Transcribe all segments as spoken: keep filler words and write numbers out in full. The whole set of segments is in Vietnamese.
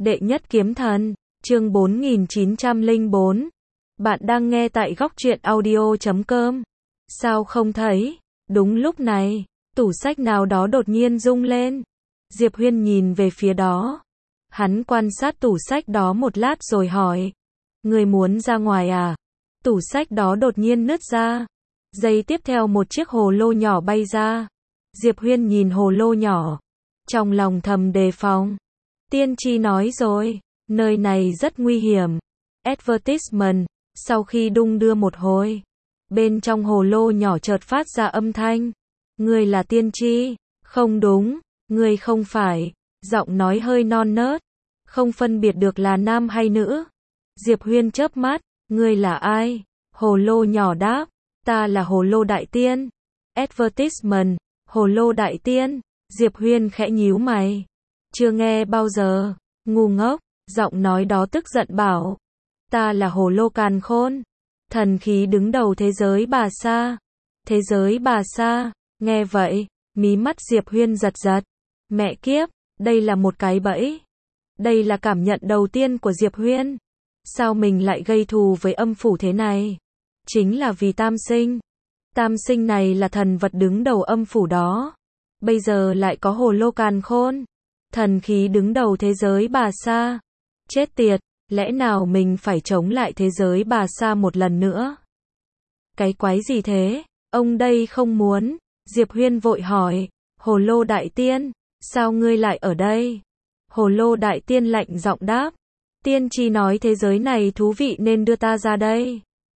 Đệ nhất kiếm thần, chương bốn nghìn chín trăm lẻ bốn. Bạn đang nghe tại góc truyện audio chấm com. Sao không thấy? Đúng lúc này, tủ sách nào đó đột nhiên rung lên. Diệp Huyên nhìn về phía đó. Hắn quan sát tủ sách đó một lát rồi hỏi. Người muốn ra ngoài à? Tủ sách đó đột nhiên nứt ra. Giây tiếp theo một chiếc hồ lô nhỏ bay ra. Diệp Huyên nhìn hồ lô nhỏ. Trong lòng thầm đề phòng. Tiên tri nói rồi, nơi này rất nguy hiểm. Advertisement, sau khi đung đưa một hồi, bên trong hồ lô nhỏ chợt phát ra âm thanh. Ngươi là tiên tri? Không đúng, ngươi không phải. Giọng nói hơi non nớt, không phân biệt được là nam hay nữ. Diệp Huyên chớp mắt, ngươi là ai? Hồ lô nhỏ đáp, ta là hồ lô đại tiên. Advertisement, hồ lô đại tiên. Diệp Huyên khẽ nhíu mày. Chưa nghe bao giờ, ngu ngốc. Giọng nói đó tức giận bảo, ta là hồ lô càn khôn, thần khí đứng đầu thế giới bà sa. Thế giới bà sa? Nghe vậy, mí mắt Diệp Huyên giật giật. Mẹ kiếp, đây là một cái bẫy. Đây là cảm nhận đầu tiên của Diệp Huyên. Sao mình lại gây thù với âm phủ thế này? Chính là vì Tam Sinh. Tam Sinh này là thần vật đứng đầu âm phủ đó. Bây giờ lại có hồ lô càn khôn, thần khí đứng đầu thế giới bà sa. Chết tiệt, lẽ nào mình phải chống lại thế giới bà sa một lần nữa? Cái quái gì thế? Ông đây không muốn. Diệp Huyên vội hỏi, hồ lô đại tiên, sao ngươi lại ở đây? Hồ lô đại tiên lạnh giọng đáp, tiên tri nói thế giới này thú vị nên đưa ta ra đây.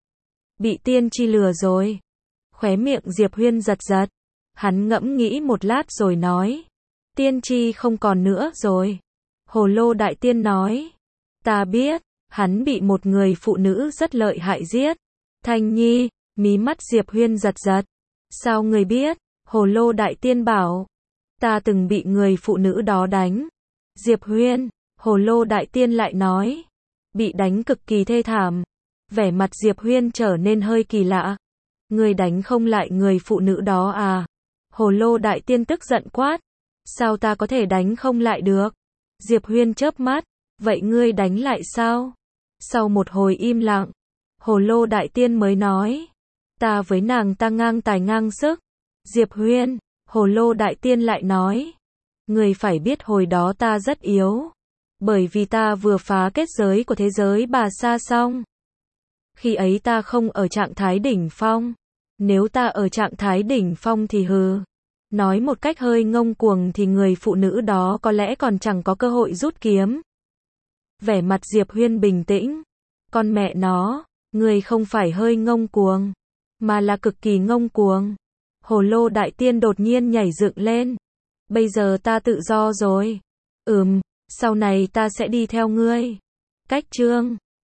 Bị tiên tri lừa rồi. Khóe miệng Diệp Huyên giật giật. Hắn ngẫm nghĩ một lát rồi nói, tiên tri không còn nữa rồi. Hồ lô đại tiên nói, ta biết, hắn bị một người phụ nữ rất lợi hại giết. Thanh Nhi, mí mắt Diệp Huyên giật giật. Sao người biết? Hồ lô đại tiên bảo, ta từng bị người phụ nữ đó đánh. Diệp Huyên, hồ lô đại tiên lại nói, bị đánh cực kỳ thê thảm. Vẻ mặt Diệp Huyên trở nên hơi kỳ lạ. Người đánh không lại người phụ nữ đó à? Hồ lô đại tiên tức giận quát, sao ta có thể đánh không lại được? Diệp Huyên chớp mắt, vậy ngươi đánh lại sao? Sau một hồi im lặng, hồ lô đại tiên mới nói, ta với nàng ta ngang tài ngang sức. Diệp Huyên, hồ lô đại tiên lại nói, ngươi phải biết hồi đó ta rất yếu, bởi vì ta vừa phá kết giới của thế giới bà sa xong. Khi ấy ta không ở trạng thái đỉnh phong. Nếu ta ở trạng thái đỉnh phong thì hừ. Nói một cách hơi ngông cuồng thì người phụ nữ đó có lẽ còn chẳng có cơ hội rút kiếm. Vẻ mặt Diệp Huyên bình tĩnh. Con mẹ nó, người không phải hơi ngông cuồng, mà là cực kỳ ngông cuồng. Hồ lô đại tiên đột nhiên nhảy dựng lên. Bây giờ ta tự do rồi. Ừm, sau này ta sẽ đi theo ngươi. Cách chương